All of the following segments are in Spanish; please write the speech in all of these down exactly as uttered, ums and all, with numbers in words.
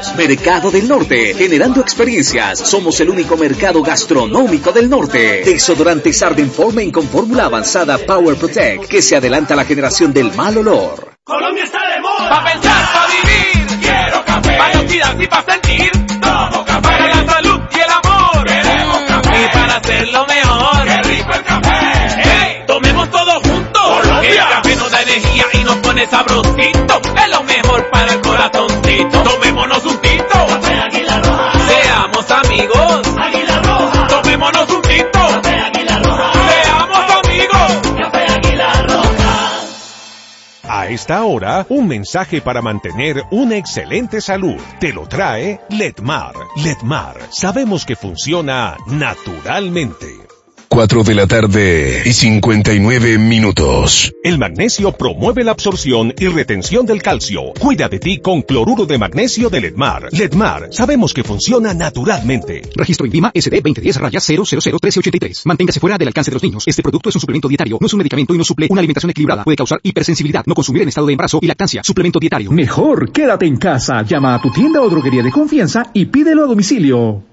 Somos Mercado del Norte, generando experiencias. Somos el único mercado gastronómico del norte. Desodorantes Ardenformen con fórmula avanzada Power Protect, que se adelanta a la generación del mal olor. Colombia está de moda. Pa' pensar, pa' vivir. Quiero café. Para oxidarse y pa' sentir. Tomo café. Para la salud y el amor. Queremos café. Y para hacerlo mejor. Qué rico el café. Hey, tomemos todos juntos. Colombia. El café nos da energía y nos pone sabrosito. Es lo mejor para el corazoncito. Tomémonos un tinto. Café Águila Roja. Seamos amigos. Águila Roja. Tomémonos un tinto. Café Águila Roja. Seamos amigos. Café Águila Roja. A esta hora, un mensaje para mantener una excelente salud. Te lo trae Letmar. Letmar, sabemos que funciona naturalmente. cuatro de la tarde y cincuenta y nueve minutos. El magnesio promueve la absorción y retención del calcio. Cuida de ti con cloruro de magnesio de Letmar. Letmar, sabemos que funciona naturalmente. Registro INVIMA S D veinte diez cero cero cero trece ochenta y tres. Manténgase fuera del alcance de los niños. Este producto es un suplemento dietario, no es un medicamento y no suple una alimentación equilibrada. Puede causar hipersensibilidad. No consumir en estado de embarazo y lactancia. Suplemento dietario. Mejor quédate en casa. Llama a tu tienda o droguería de confianza y pídelo a domicilio.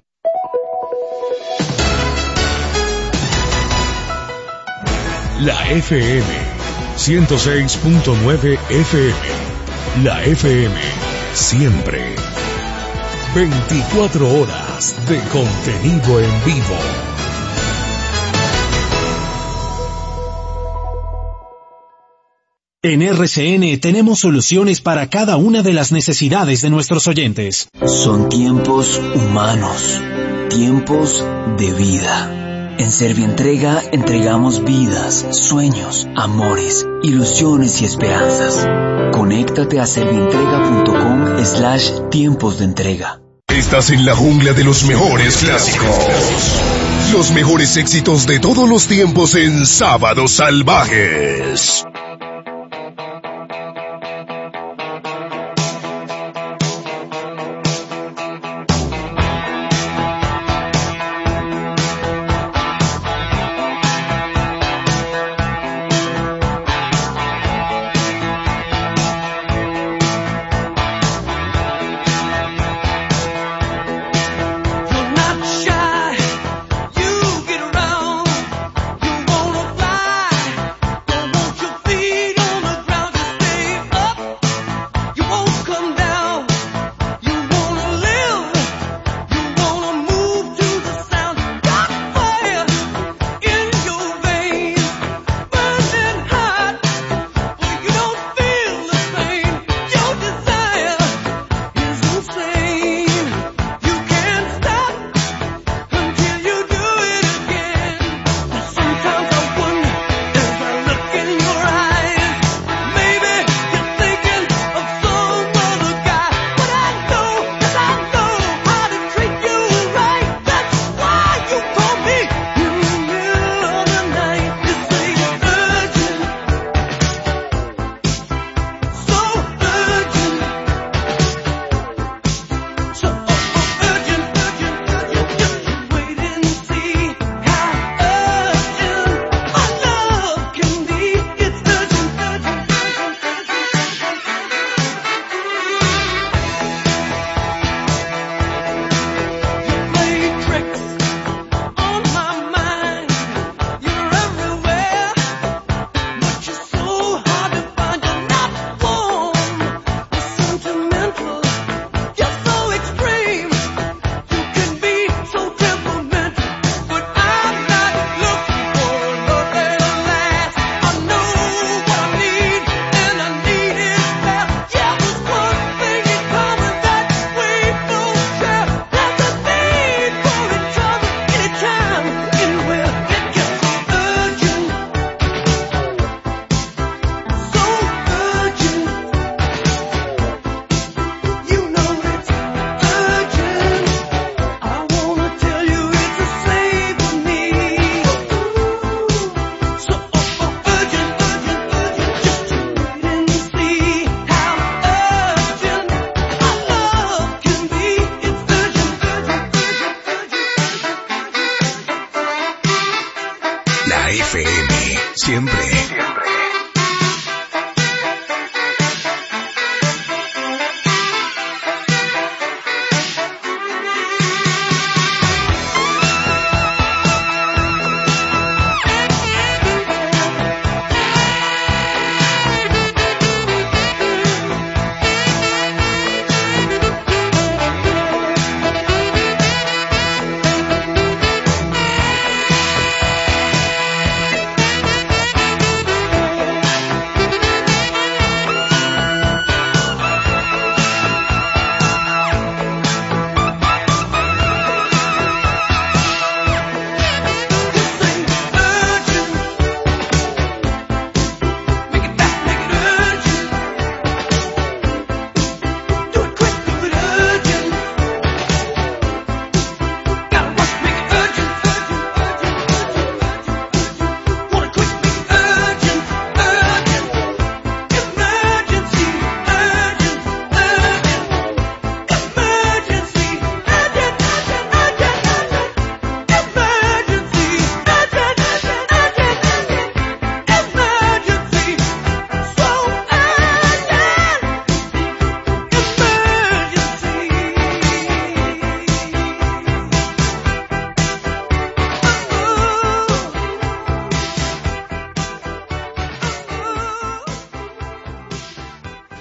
La F M ciento seis punto nueve F M. La F M siempre. veinticuatro horas de contenido en vivo. En R C N tenemos soluciones para cada una de las necesidades de nuestros oyentes. Son tiempos humanos, tiempos de vida. En Servientrega entregamos vidas, sueños, amores, ilusiones y esperanzas. Conéctate a servientrega.com slash tiempos de entrega. Estás en la jungla de los mejores clásicos. Los mejores éxitos de todos los tiempos en Sábados Salvajes. You get around, you wanna fly, don't want you feel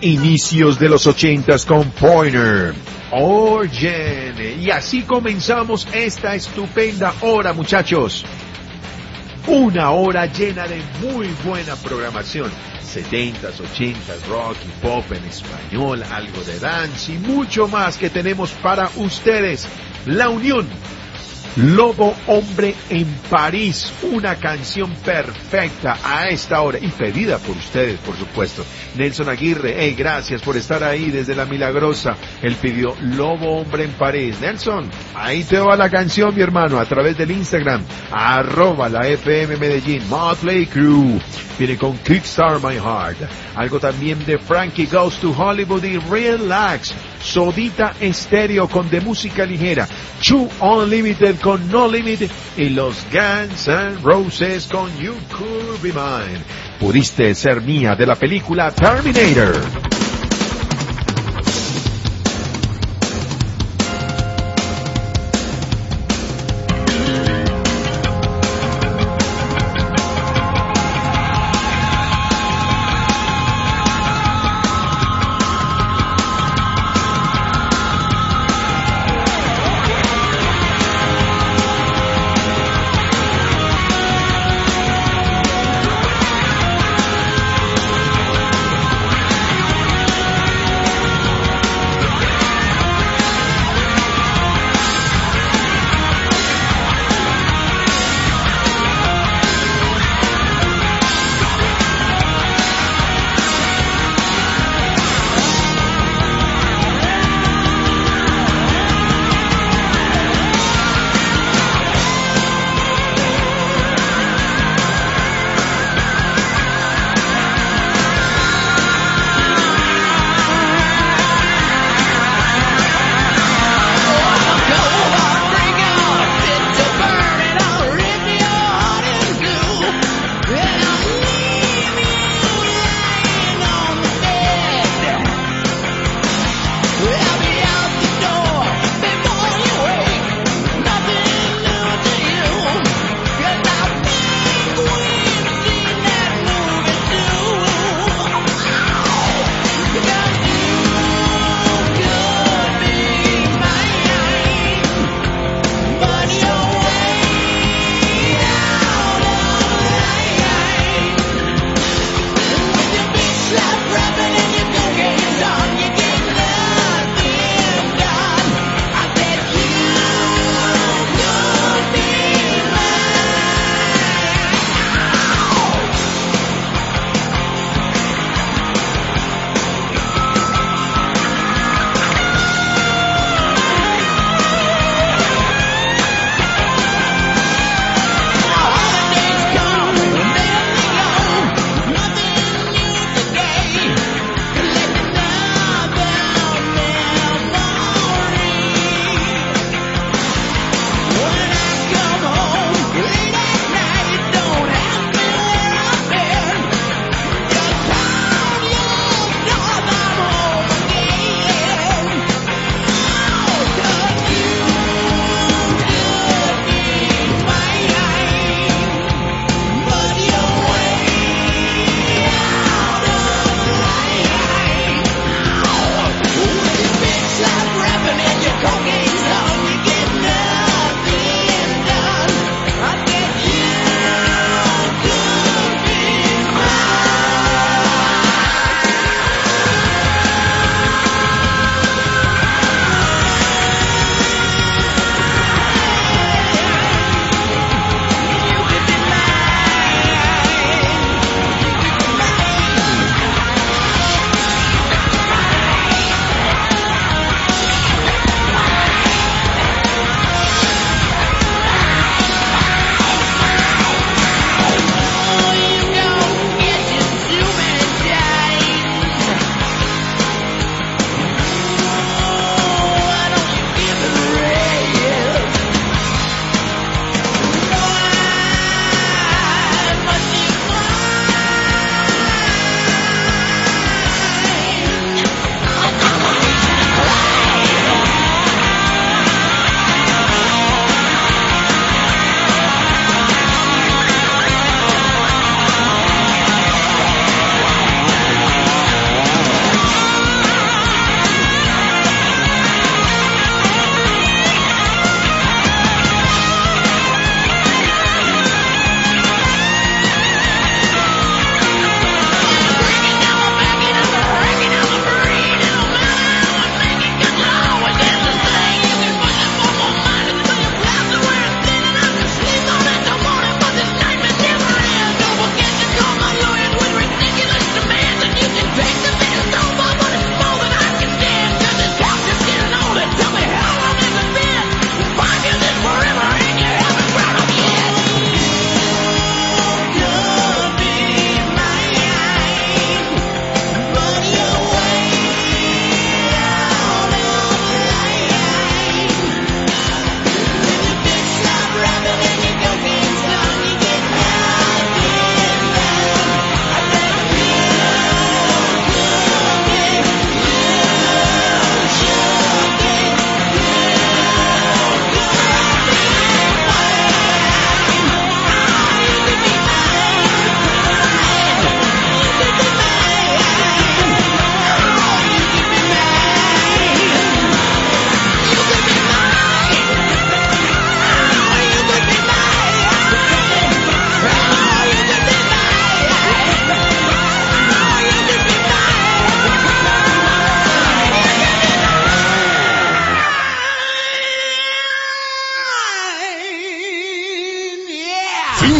inicios de los ochentas con Pointer. Oyen, y así comenzamos esta estupenda hora, muchachos. Una hora llena de muy buena programación. setentas, ochentas, rock y pop en español, algo de dance y mucho más que tenemos para ustedes. La Unión. Lobo Hombre en París, una canción perfecta a esta hora y pedida por ustedes, por supuesto. Nelson Aguirre, hey, gracias por estar ahí desde La Milagrosa. Él pidió Lobo Hombre en París. Nelson, ahí te va la canción, mi hermano, a través del Instagram, arroba la F M Medellín, Motley Crue. Viene con Kickstart My Heart. Algo también de Frankie Goes to Hollywood y Relax. Sodita Estéreo con de música ligera. True Unlimited con No Limit. Y los Guns N' Roses con You Could Be Mine. Pudiste ser mía de la película Terminator.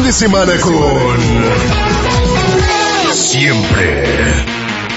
de semana con Siempre.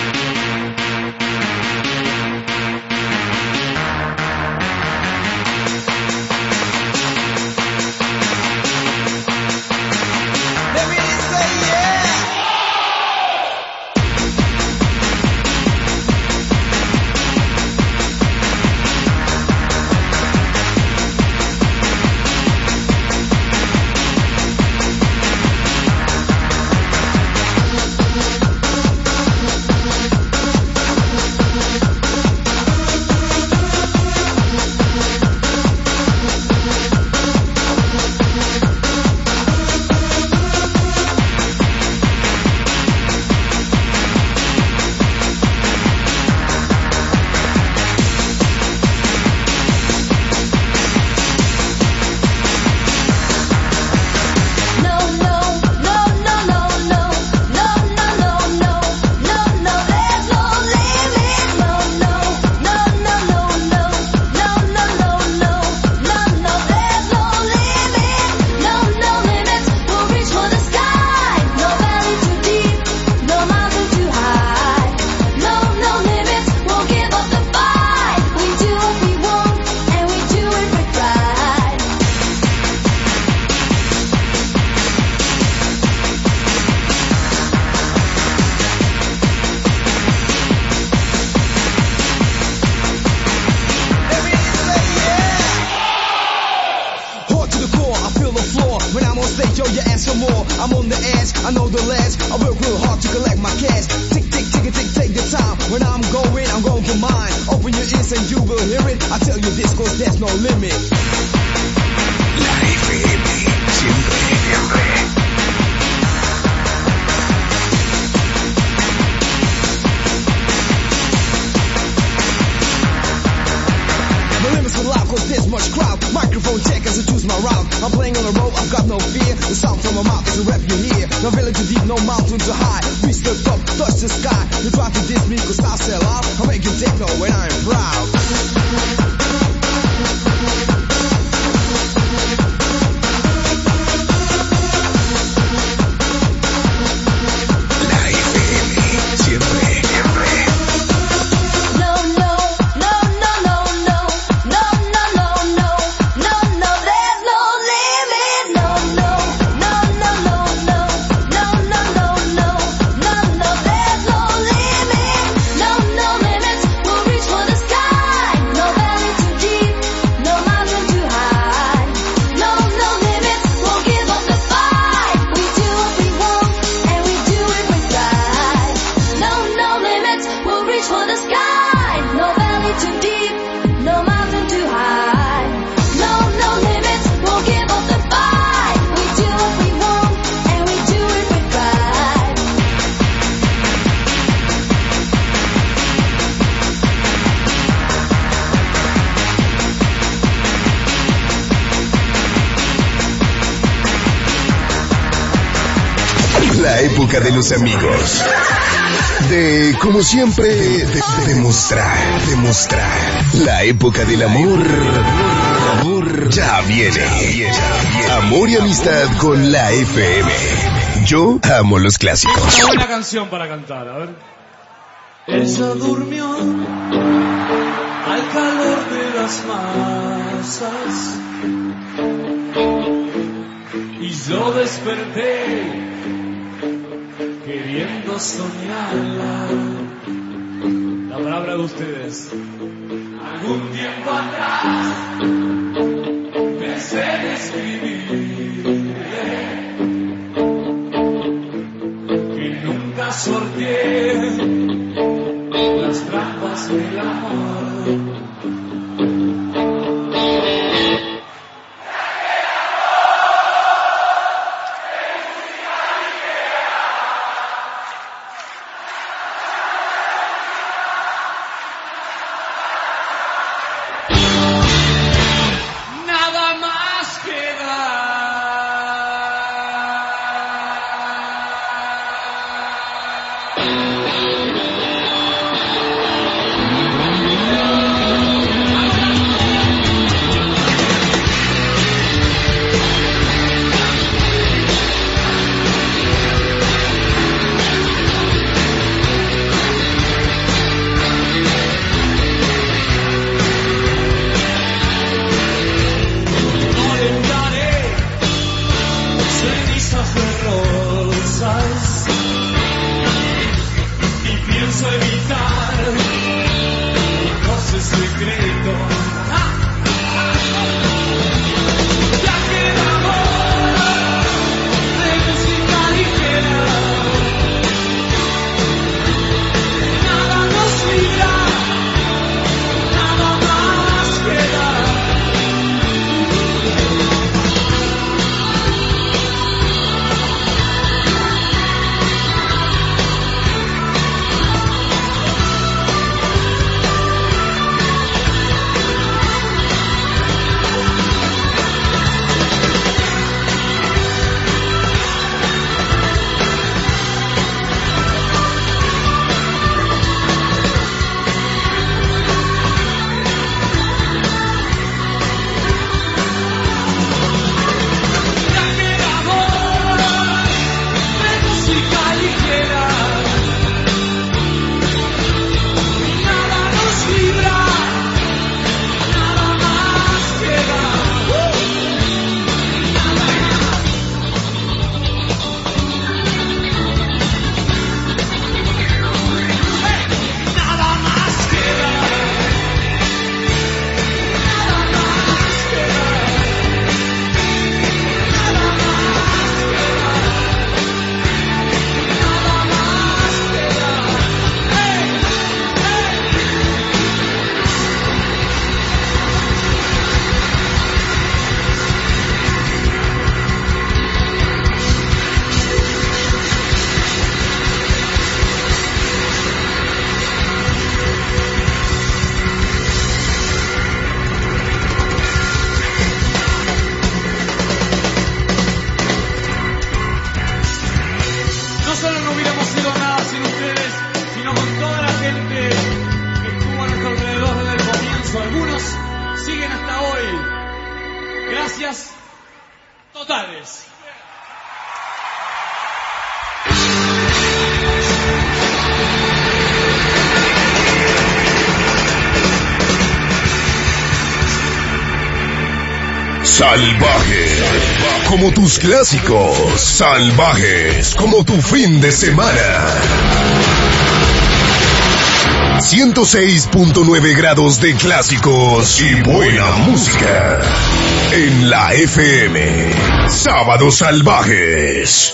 La época de los amigos. De, como siempre, de, demostrar, demostrar. La época del amor. Amor ya viene. Amor y amistad con la F M. Yo amo los clásicos. Una buena canción para cantar, a ver. Ella durmió al calor de las masas y yo desperté queriendo soñarla. La palabra de ustedes. Algún tiempo atrás pensé en escribirle que nunca sorteé las trampas del amor. siguen hasta hoy. Gracias totales. Salvaje, como tus clásicos, salvajes, como tu fin de semana. ciento seis punto nueve grados de clásicos y buena música. En la F M, Sábados Salvajes.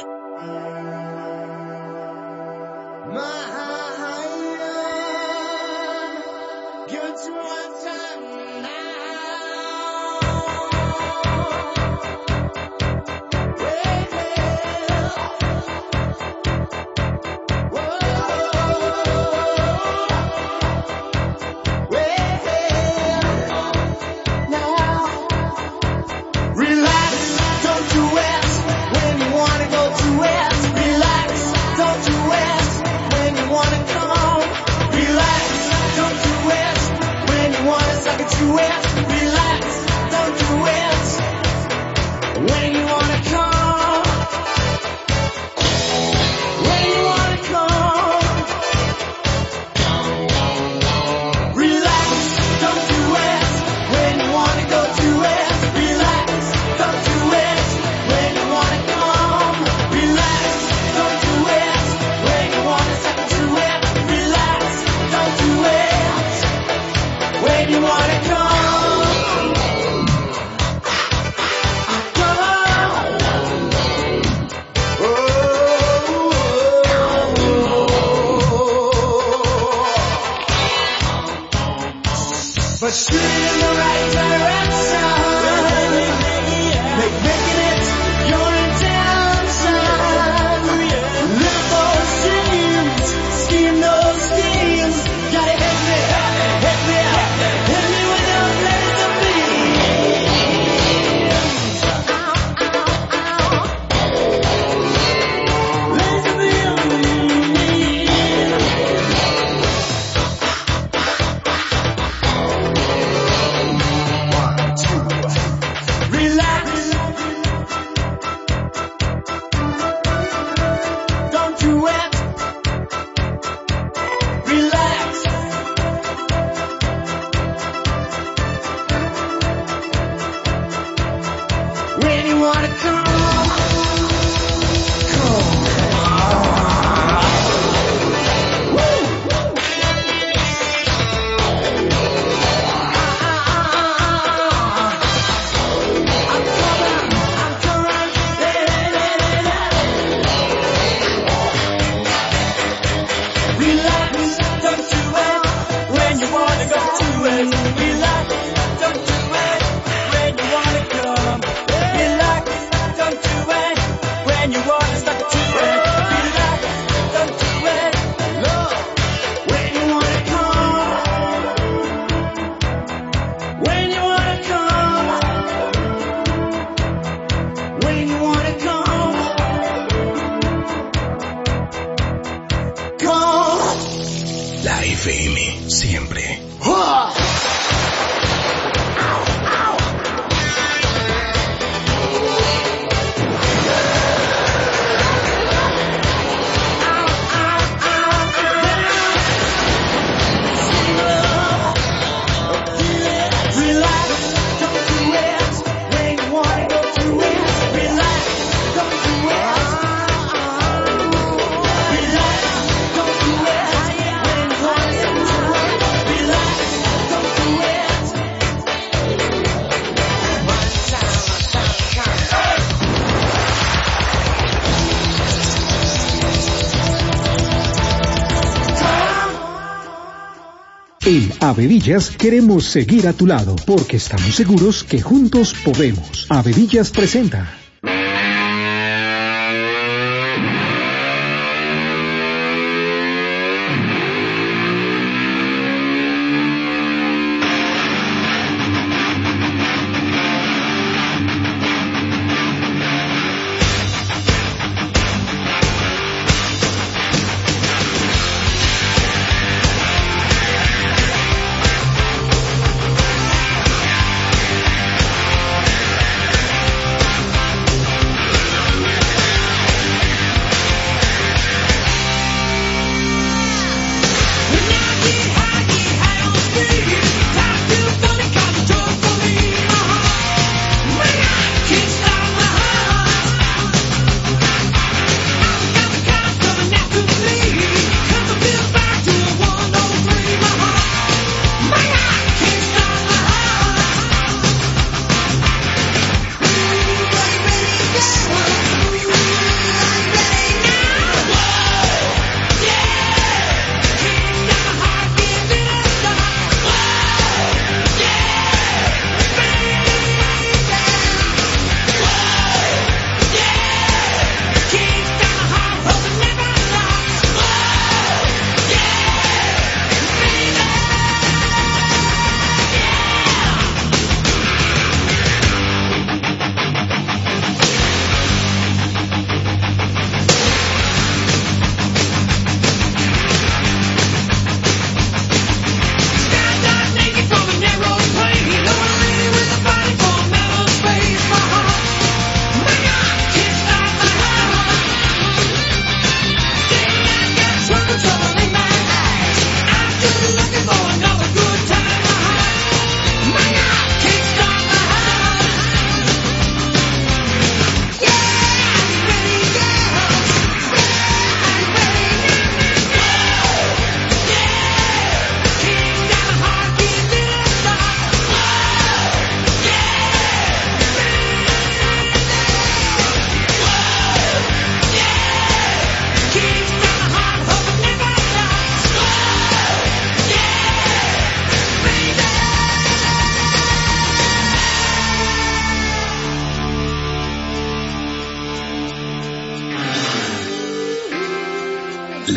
En Avevillas queremos seguir a tu lado, porque estamos seguros que juntos podemos. Avevillas presenta.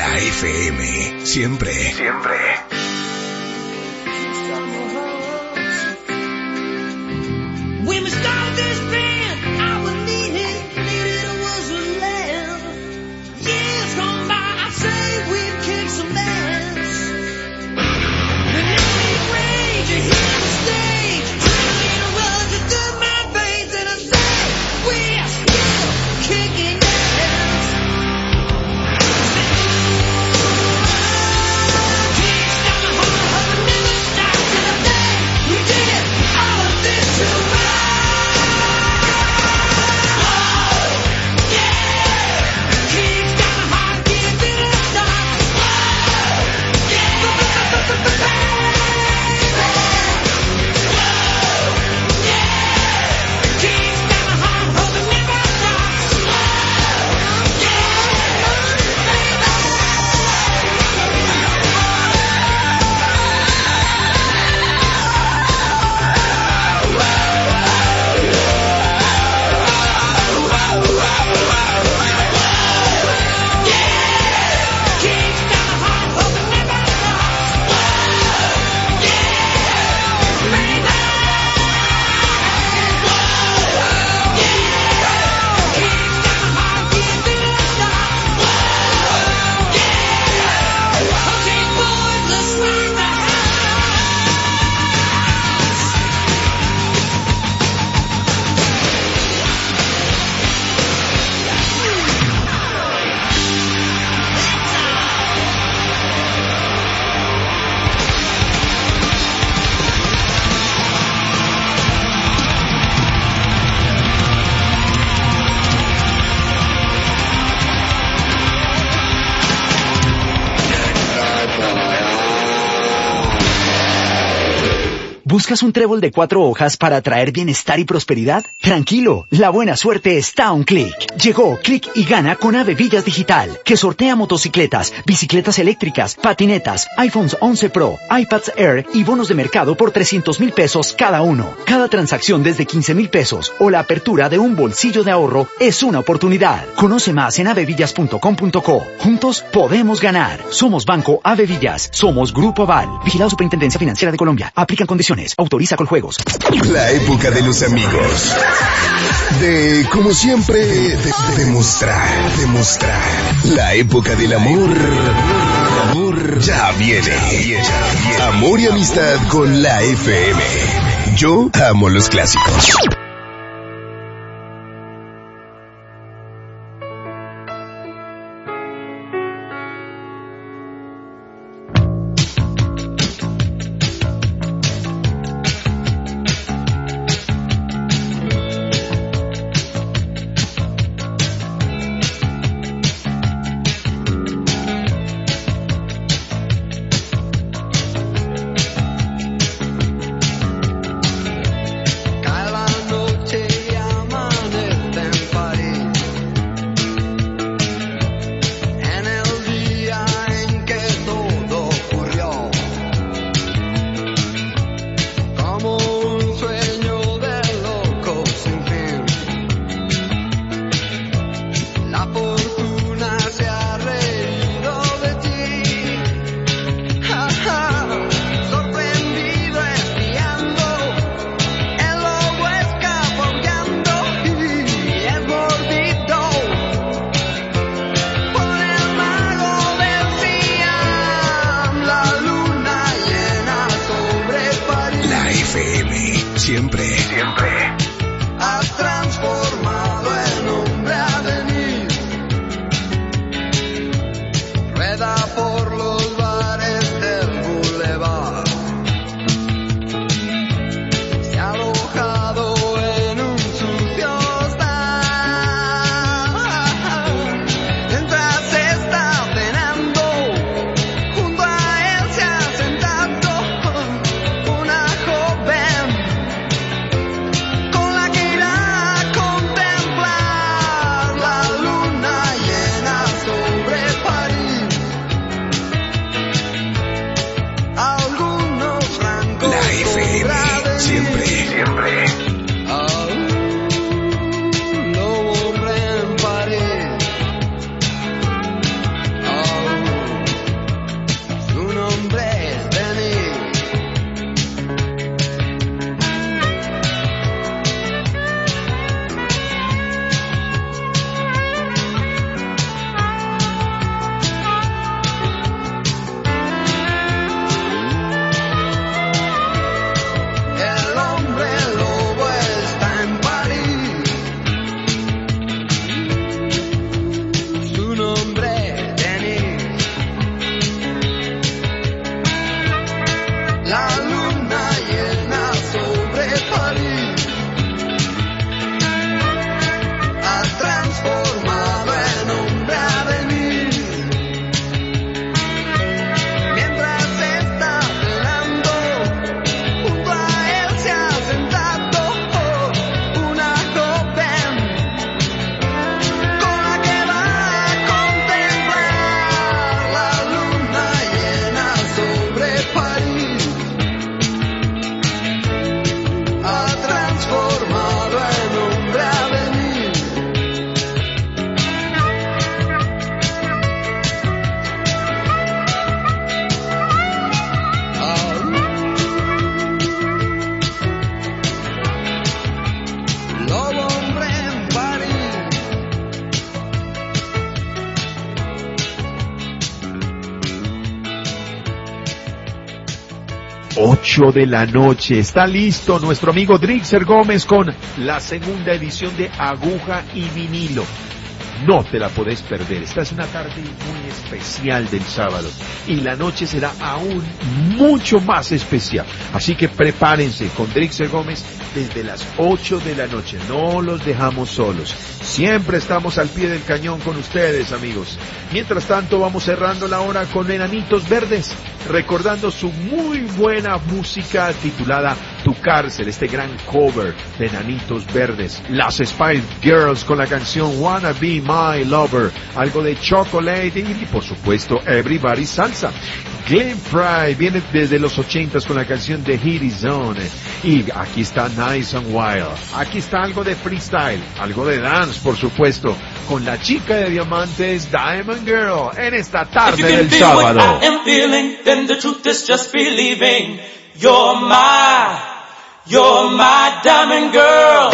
La F M, siempre, siempre. When we started this band, I was needed, needed was a land. Years gone by, I say we've kicked some ass. The night rage, you hear the stage, trying to run to through my veins, and I say we're still kicking ass. Kicks down the hall, hope it never stops, and I think we did all of this too much. ¿Buscas un trébol de cuatro hojas para traer bienestar y prosperidad? Tranquilo, la buena suerte está a un clic. Llegó Click y Gana con Ave Villas Digital, que sortea motocicletas, bicicletas eléctricas, patinetas, iPhones once Pro, iPads Air y bonos de mercado por trescientos mil pesos cada uno. Cada transacción desde quince mil pesos o la apertura de un bolsillo de ahorro es una oportunidad. Conoce más en avevillas punto com punto co. Juntos podemos ganar. Somos Banco Ave Villas. Somos Grupo Aval. Vigilado Superintendencia Financiera de Colombia. Aplican condiciones. Autoriza Coljuegos. La época de los amigos. De, como siempre, de, de, demostrar, demostrar. La época del amor. Amor ya viene. Amor y amistad con la F M. Yo amo los clásicos. Siempre, siempre. Has transformado el hombre a venir. Rueda por los bares del boulevard. Se ha alojado en un sucio stand. Mientras está cenando, junto a él se ha sentado una joven. ocho de la noche. Está listo nuestro amigo Drixer Gómez con la segunda edición de Aguja y Vinilo. No te la podés perder. Esta es una tarde muy especial del sábado y la noche será aún mucho más especial. Así que prepárense con Drixer Gómez desde las ocho de la noche. No los dejamos solos. Siempre estamos al pie del cañón con ustedes, amigos. Mientras tanto, vamos cerrando la hora con Enanitos Verdes, recordando su muy buena música titulada Tu Cárcel, este gran cover de Enanitos Verdes. Las Spice Girls con la canción Wanna Be My Lover, algo de Chocolate y, por supuesto, Everybody Salsa. Glenn Frey viene desde los ochentas con la canción de Hit Zone. Y aquí está Nice and Wild. Aquí está algo de freestyle, algo de dance, por supuesto, con la chica de diamantes Diamond Girl en esta tarde del sábado. I am feeling, then the truth is just believing. You're my, you're my diamond girl.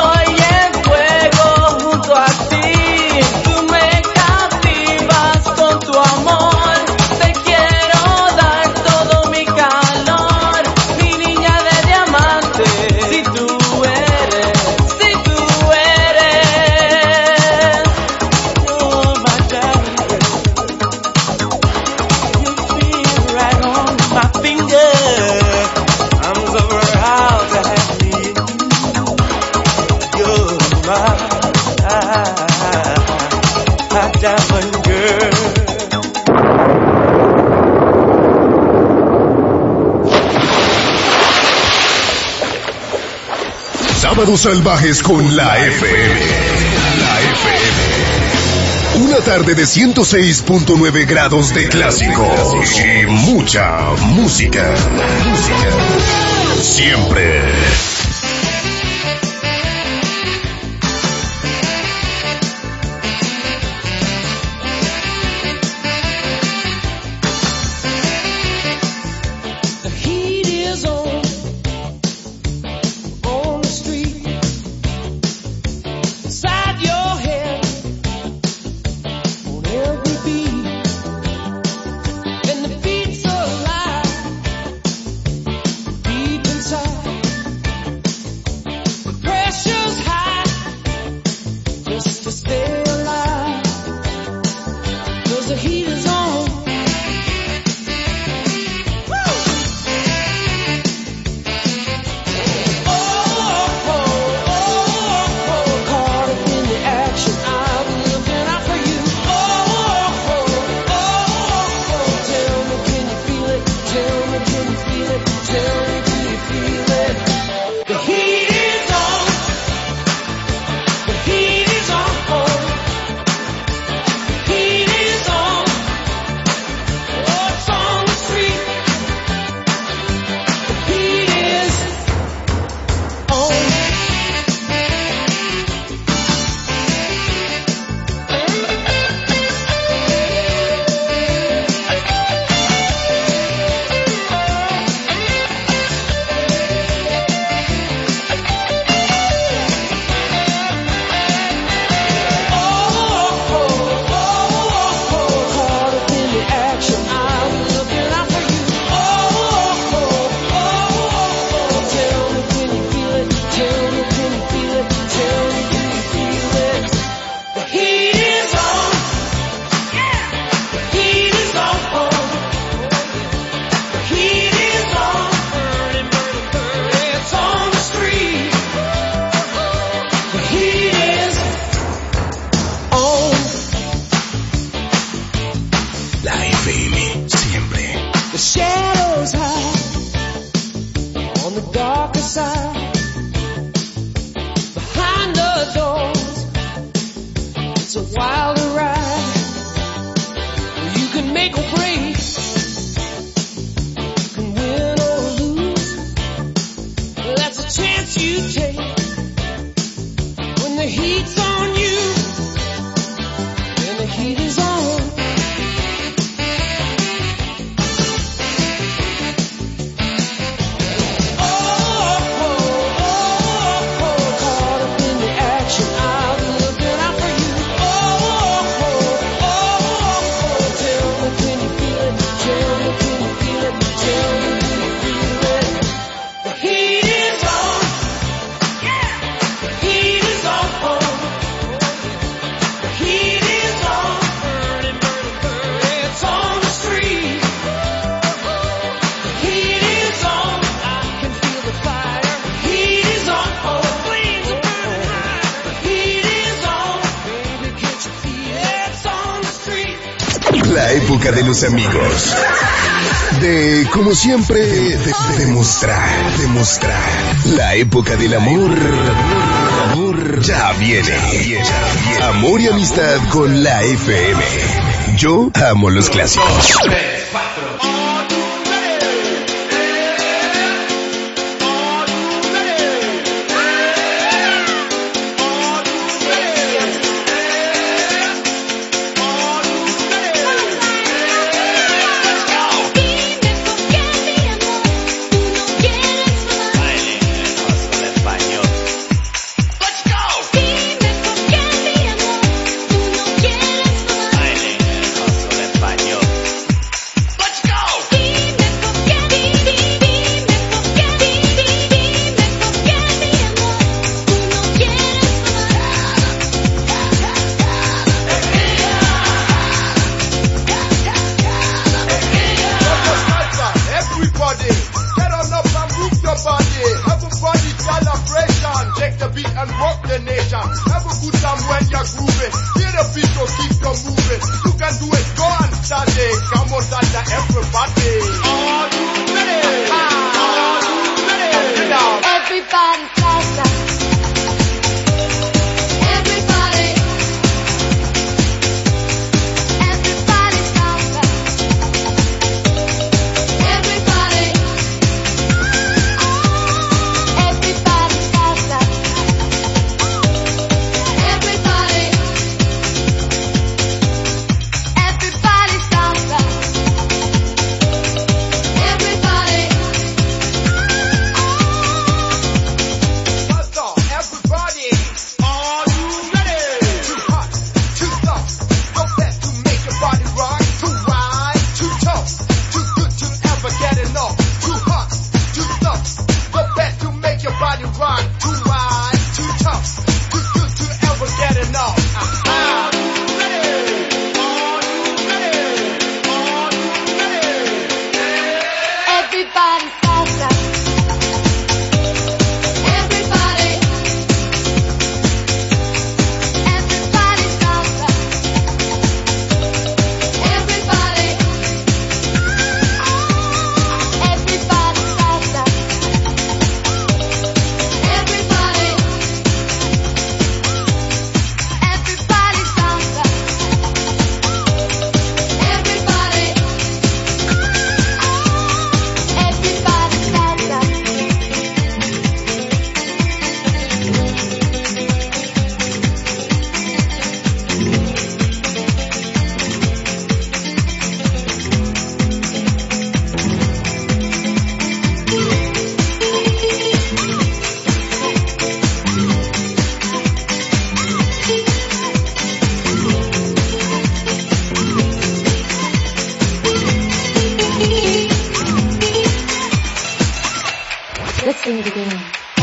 Con Sábados salvajes con la F M. La F M. Una tarde de ciento seis punto nueve grados de clásicos y mucha música. Música. Siempre. La época de los amigos. De, como siempre, de, de, demostrar, demostrar. La época del amor. Amor ya viene. Amor y amistad con la F M. Yo amo los clásicos. Everybody, in the beginning.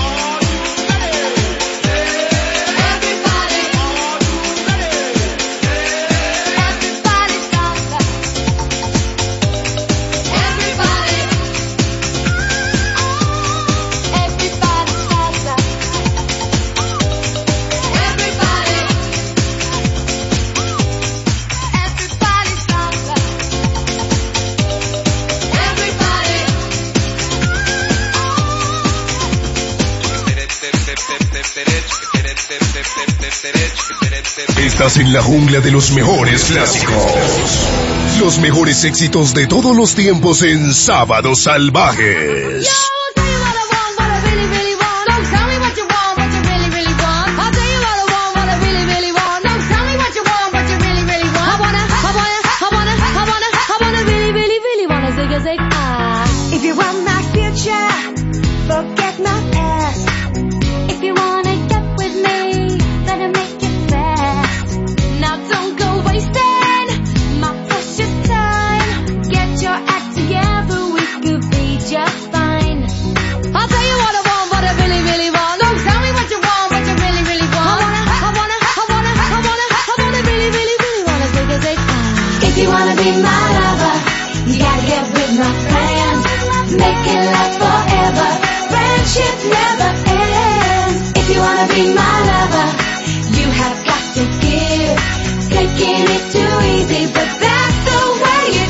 Estás en la jungla de los mejores clásicos. Los mejores éxitos de todos los tiempos en Sábados Salvajes. If you want my future, forget my past. If you wanna get with me, better make it fast. Now don't go wasting my precious time. Get your act together, we could be just fine. I'll tell you what I want, what I really, really want. Don't tell me what you want, what you really, really want. I wanna, I wanna, I wanna, I wanna, I wanna really, really, really wanna take a take. If you wanna be my lover, you gotta get with my friends. Make it last forever. Friendship never ends. If you wanna be my lover, you have got to give. Taking it too easy, but that's the way it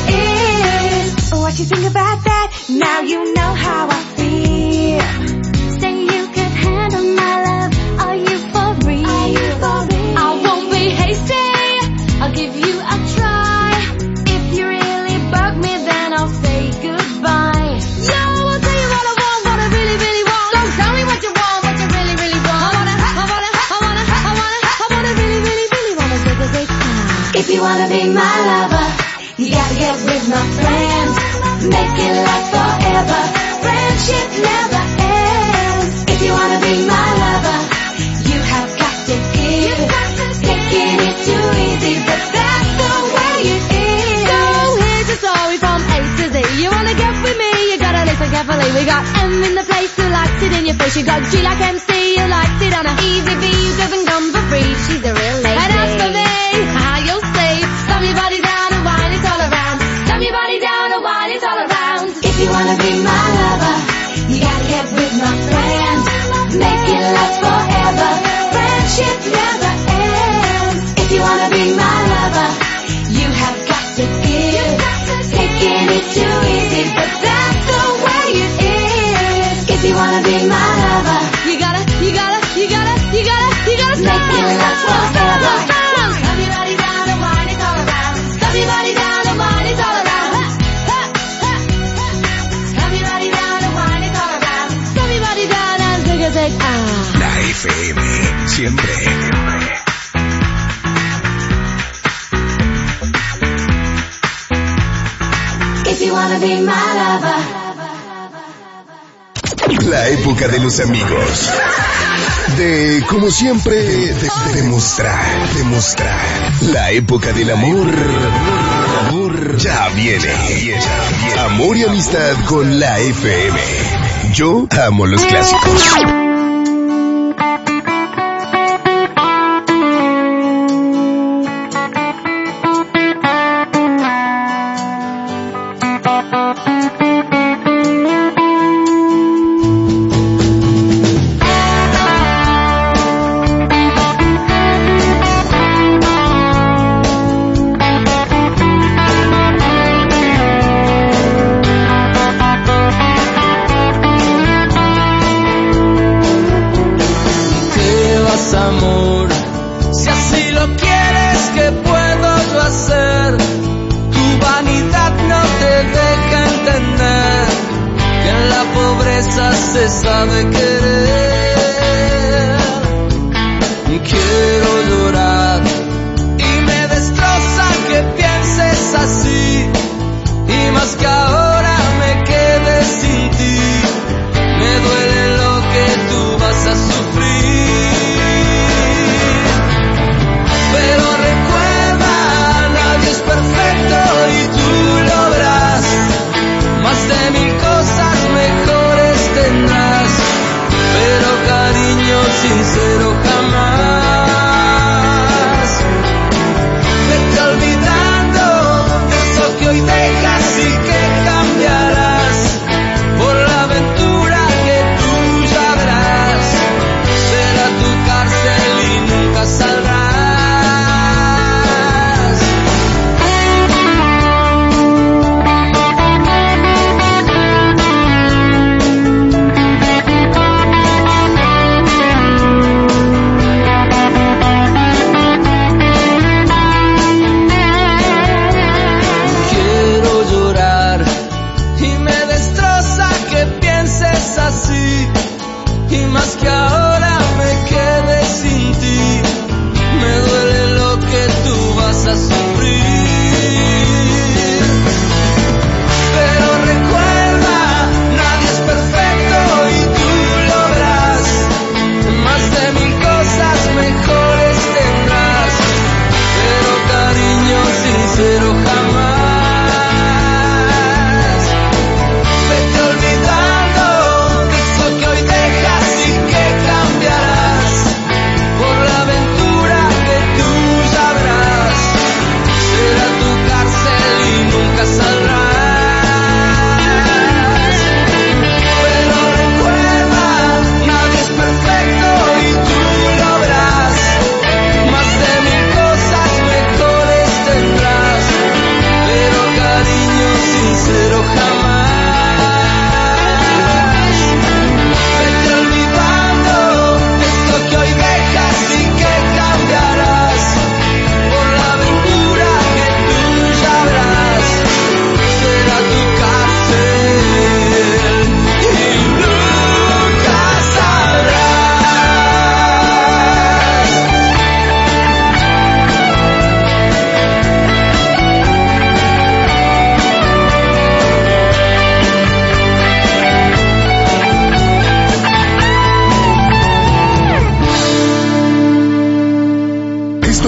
is. What you think about that? Now you know how I feel. Say you could handle my love. Are you for real? Are you for real? I won't be hasty. I'll give you a try. If you really bug me, then I'll say goodbye. Yo, I'll tell you what I want, what I really, really want. Don't tell me what you want, what you really, really want. I wanna, I wanna, I wanna, I wanna, I wanna really, really, really wanna take a take. If you wanna be my lover, you gotta get with my friends. Make it last forever. Friendship never ends. If you wanna be my lover, you have got to give. Taking it too easy, but that's the way it is. So here's a story from A to Z. You wanna get with me, you gotta listen carefully. We got M in the place who likes it in your face. You got G like M C who likes it on a easy B who doesn't come for free. She's a real lady. And as for me, how you'll say, stomp your body down and wine it all around. Stomp your body down and wine it all around. If you wanna be my lover, you gotta get with my friends. Make it last forever. Friendship never ends. If you wanna be my lover, you have got to give. Taking it too easy, but that's the way it is. If you wanna be my lover, you gotta, you gotta, you gotta, you gotta, you gotta make it last forever. Stomp your body down and wine it all around. Stomp your body down and wine it all around. Stomp your body down and wine it all around. Stomp your body down and take a take. Ah. La F M, siempre. If you wanna be my lover. La época de los amigos. De, como siempre, de, de, demostrar, demostrar. La época del amor. Amor ya viene. Amor y amistad con la F M. Yo amo los clásicos. Se sabe querer. Quiero llorar y me destroza que pienses así. Y más que ahora me quede sin ti. Me duele lo que tú vas a sufrir. Pero recuerda, nadie es perfecto y tú lo verás. Más de mil cosas mejores tendrás.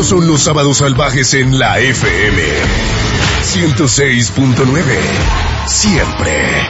Estos son los sábados salvajes en la F M ciento seis punto nueve. Siempre.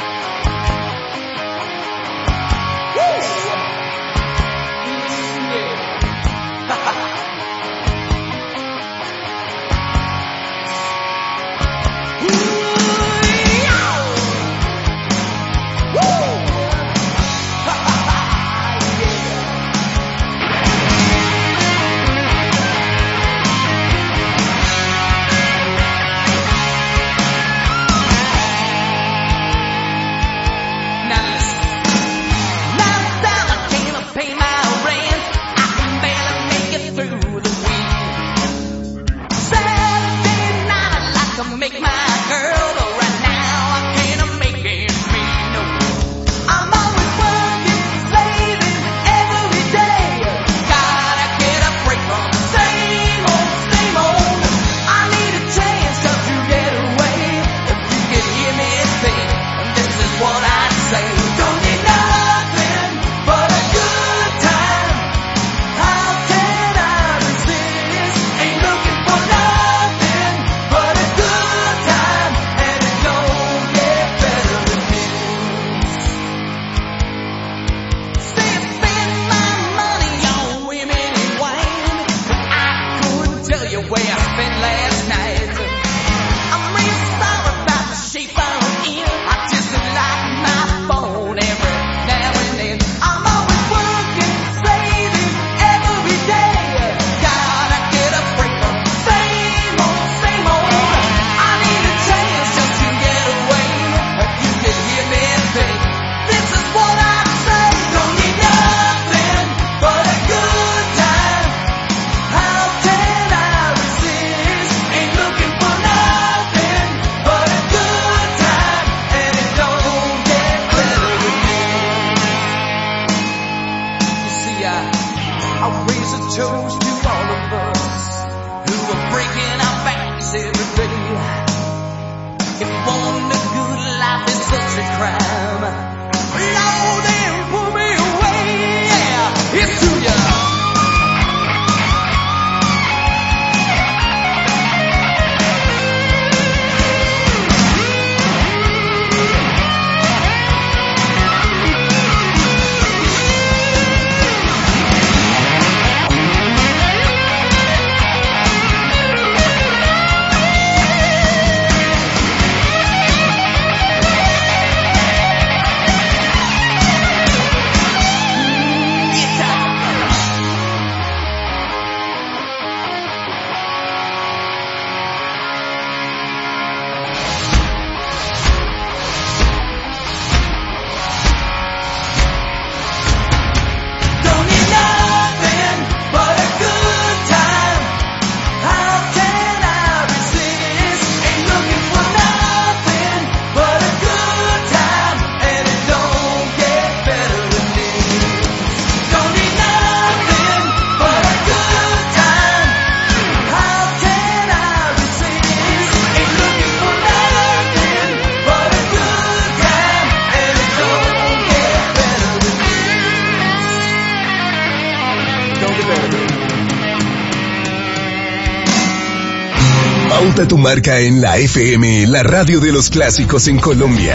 Pauta tu marca en la F M, la radio de los clásicos en Colombia.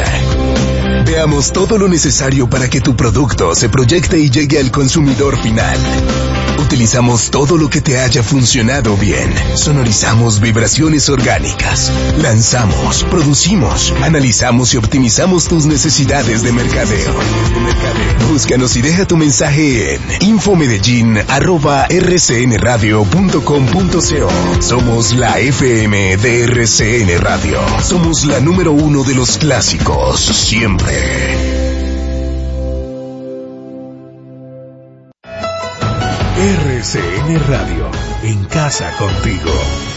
Veamos todo lo necesario para que tu producto se proyecte y llegue al consumidor final. Utilizamos todo lo que te haya funcionado bien. Sonorizamos vibraciones orgánicas. Lanzamos, producimos, analizamos y optimizamos tus necesidades de mercadeo. Búscanos y deja tu mensaje en infomedellín arroba r c n radio punto com punto co. Somos la F M de R C N Radio. Somos la número uno de los clásicos, siempre. R C N Radio, en casa contigo.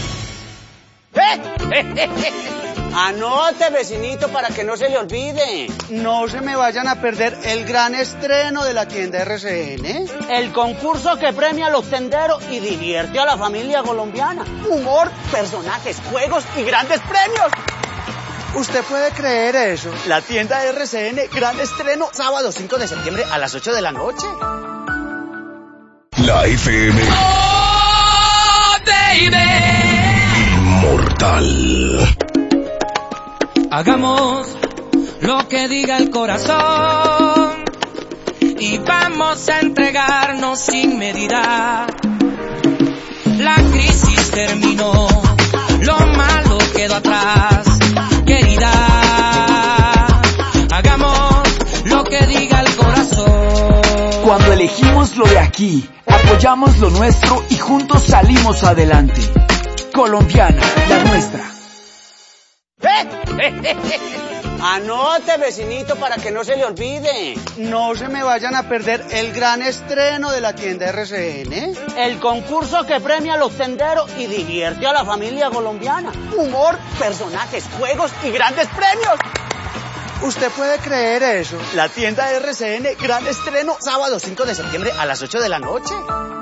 Anote, vecinito, para que no se le olvide. No se me vayan a perder el gran estreno de la tienda R C N. El concurso que premia a los tenderos y divierte a la familia colombiana. Humor, personajes, juegos y grandes premios. ¿Usted puede creer eso? La tienda R C N, gran estreno, sábado cinco de septiembre a las ocho de la noche. La F M vive. Inmortal. Hagamos lo que diga el corazón y vamos a entregarnos sin medida. La crisis terminó, lo malo quedó atrás, querida. Hagamos lo que diga el corazón. Cuando elegimos lo de aquí, apoyamos lo nuestro y juntos salimos adelante. Colombiana, la nuestra. Anote, vecinito, para que no se le olvide. No se me vayan a perder el gran estreno de la tienda R C N. El concurso que premia a los tenderos y divierte a la familia colombiana. Humor, personajes, juegos y grandes premios. ¿Usted puede creer eso? La tienda R C N, gran estreno, sábado cinco de septiembre a las ocho de la noche.